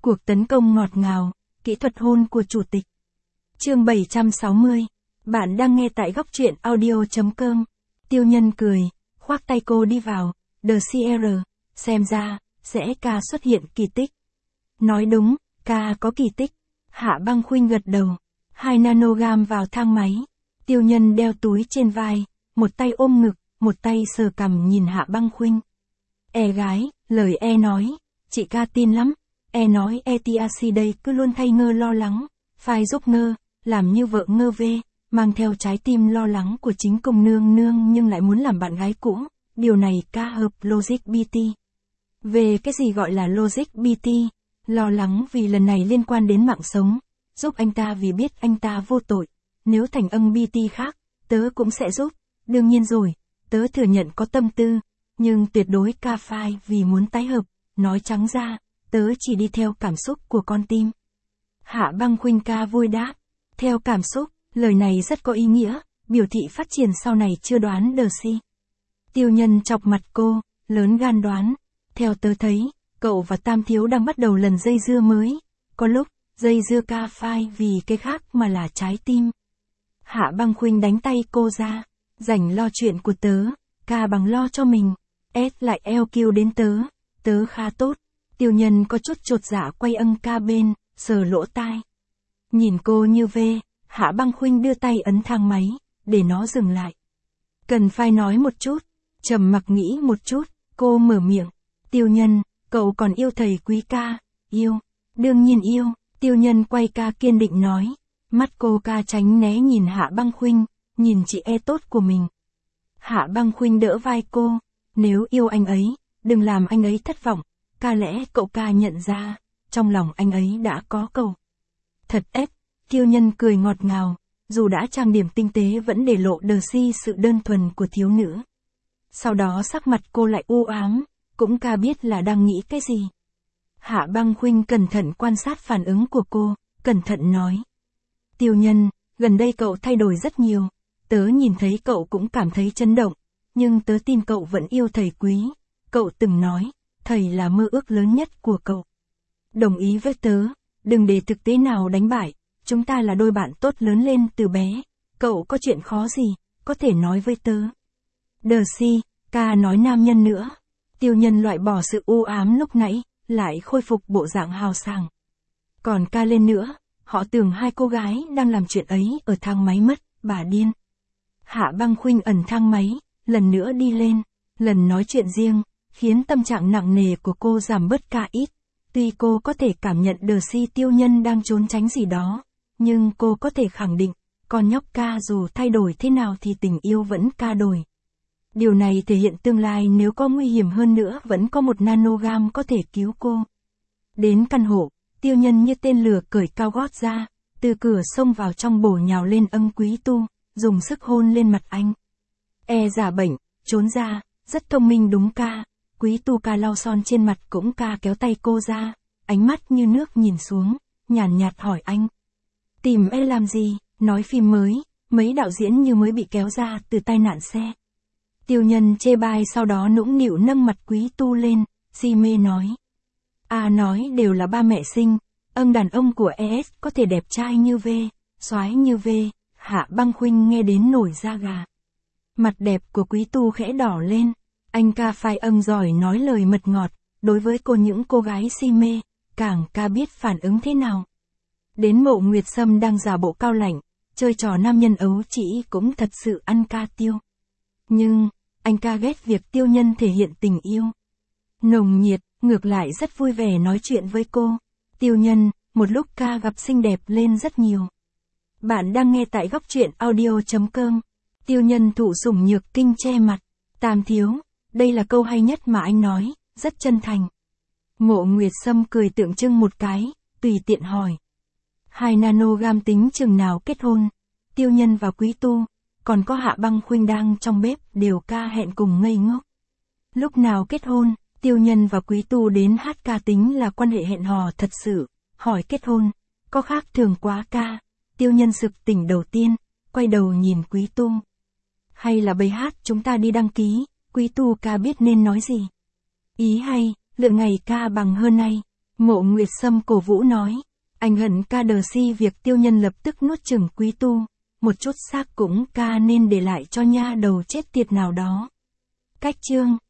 Cuộc tấn công ngọt ngào, kỹ thuật hôn của chủ tịch. Chương 760. Bạn đang nghe tại góc truyện audio.com. Tiêu Nhân cười, khoác tay cô đi vào. The CR, xem ra, sẽ ca xuất hiện kỳ tích. Nói đúng, ca có kỳ tích. Hạ Băng Khuynh gật đầu. 2 nanogam vào thang máy. Tiêu Nhân đeo túi trên vai, một tay ôm ngực, một tay sờ cằm nhìn Hạ Băng Khuynh. Gái, lời nói, chị ca tin lắm. Nói TRC đây cứ luôn thay ngơ lo lắng, phải giúp ngơ, làm như vợ ngơ vê, mang theo trái tim lo lắng của chính công nương nương nhưng lại muốn làm bạn gái cũ, điều này ca hợp Logic BT. Về cái gì gọi là Logic BT, lo lắng vì lần này liên quan đến mạng sống, giúp anh ta vì biết anh ta vô tội, nếu thành ân BT khác, tớ cũng sẽ giúp, đương nhiên rồi, tớ thừa nhận có tâm tư, nhưng tuyệt đối ca phai vì muốn tái hợp, nói trắng ra. Tớ chỉ đi theo cảm xúc của con tim. Hạ Băng Khuynh ca vui đáp. Theo cảm xúc, lời này rất có ý nghĩa, biểu thị phát triển sau này chưa đoán đờ si. Tiêu Nhân chọc mặt cô, lớn gan đoán. Theo tớ thấy, cậu và Tam Thiếu đang bắt đầu lần dây dưa mới. Có lúc, dây dưa ca phai vì cái khác mà là trái tim. Hạ Băng Khuynh đánh tay cô ra. Rảnh lo chuyện của tớ, ca bằng lo cho mình. Lại LQ đến tớ khá tốt. Tiêu Nhân có chút chột dạ quay ân ca bên, sờ lỗ tai. Nhìn cô như vê, Hạ Băng Khuynh đưa tay ấn thang máy, để nó dừng lại. Cần phải nói một chút, trầm mặc nghĩ một chút, cô mở miệng. Tiêu Nhân, cậu còn yêu thầy quý ca, yêu, đương nhiên yêu. Tiêu Nhân quay ca kiên định nói, mắt cô ca tránh né nhìn Hạ Băng Khuynh, nhìn chị tốt của mình. Hạ Băng Khuynh đỡ vai cô, nếu yêu anh ấy, đừng làm anh ấy thất vọng. Ca lẽ cậu ca nhận ra, trong lòng anh ấy đã có cậu. Thật Tiêu Nhân cười ngọt ngào, dù đã trang điểm tinh tế vẫn để lộ đờ si sự đơn thuần của thiếu nữ. Sau đó sắc mặt cô lại u ám, cũng ca biết là đang nghĩ cái gì. Hạ Băng Khuynh cẩn thận quan sát phản ứng của cô, cẩn thận nói. Tiêu Nhân, gần đây cậu thay đổi rất nhiều, tớ nhìn thấy cậu cũng cảm thấy chấn động, nhưng tớ tin cậu vẫn yêu thầy quý, cậu từng nói. Thầy là mơ ước lớn nhất của cậu. Đồng ý với tớ, đừng để thực tế nào đánh bại, chúng ta là đôi bạn tốt lớn lên từ bé, cậu có chuyện khó gì, có thể nói với tớ. Đờ si, ca nói nam nhân nữa. Tiêu Nhân loại bỏ sự u ám lúc nãy, lại khôi phục bộ dạng hào sảng. Còn ca lên nữa, họ tưởng 2 cô gái đang làm chuyện ấy ở thang máy mất, bà điên. Hạ Băng Khuynh ẩn thang máy, lần nữa đi lên, lần nói chuyện riêng. Khiến tâm trạng nặng nề của cô giảm bớt ca ít. Tuy cô có thể cảm nhận đờ si Tiêu Nhân đang trốn tránh gì đó, nhưng cô có thể khẳng định, con nhóc ca dù thay đổi thế nào thì tình yêu vẫn ca đổi. Điều này thể hiện tương lai nếu có nguy hiểm hơn nữa vẫn có 1 nanogam có thể cứu cô. Đến căn hộ, Tiêu Nhân như tên lửa cởi cao gót ra, từ cửa xông vào trong bổ nhào lên ân Quý Tu, dùng sức hôn lên mặt anh. Giả bệnh, trốn ra, rất thông minh đúng ca. Quý Tu ca lau son trên mặt cũng ca kéo tay cô ra, ánh mắt như nước nhìn xuống, nhàn nhạt hỏi anh. Tìm làm gì, nói phim mới, mấy đạo diễn như mới bị kéo ra từ tai nạn xe. Tiêu Nhân chê bai sau đó nũng nịu nâng mặt Quý Tu lên, si mê nói. Nói đều là ba mẹ sinh, đàn ông của có thể đẹp trai như V, soái như V, Hạ Băng Khuynh nghe đến nổi da gà. Mặt đẹp của Quý Tu khẽ đỏ lên. Anh ca phai giỏi nói lời mật ngọt, đối với những cô gái si mê, càng ca biết phản ứng thế nào. Đến Mộ Nguyệt Sâm đang giả bộ cao lạnh, chơi trò nam nhân ấu trĩ cũng thật sự ăn ca Tiêu. Nhưng, anh ca ghét việc Tiêu Nhân thể hiện tình yêu. Nồng nhiệt, ngược lại rất vui vẻ nói chuyện với cô. Tiêu Nhân, một lúc ca gặp xinh đẹp lên rất nhiều. Bạn đang nghe tại góc truyện audio.com. Tiêu Nhân thụ sủng nhược kinh che mặt. Tam Thiếu. Đây là câu hay nhất mà anh nói, rất chân thành. Mộ Nguyệt Sâm cười tượng trưng một cái, tùy tiện hỏi. 2 nanogam tính chừng nào kết hôn? Tiêu Nhân và Quý Tu, còn có Hạ Băng Khuynh đang trong bếp đều ca hẹn cùng ngây ngốc. Lúc nào kết hôn? Tiêu Nhân và Quý Tu đến hát ca tính là quan hệ hẹn hò thật sự, hỏi kết hôn, có khác thường quá ca. Tiêu Nhân sực tỉnh đầu tiên, quay đầu nhìn Quý Tu. Hay là bầy hát chúng ta đi đăng ký? Quý Tu ca biết nên nói gì. Ý hay, lượng ngày ca bằng hơn nay. Mộ Nguyệt Sâm cổ vũ nói. Anh hận ca đờ si việc Tiêu Nhân lập tức nuốt chửng Quý Tu. Một chút xác cũng ca nên để lại cho nha đầu chết tiệt nào đó. Cách chương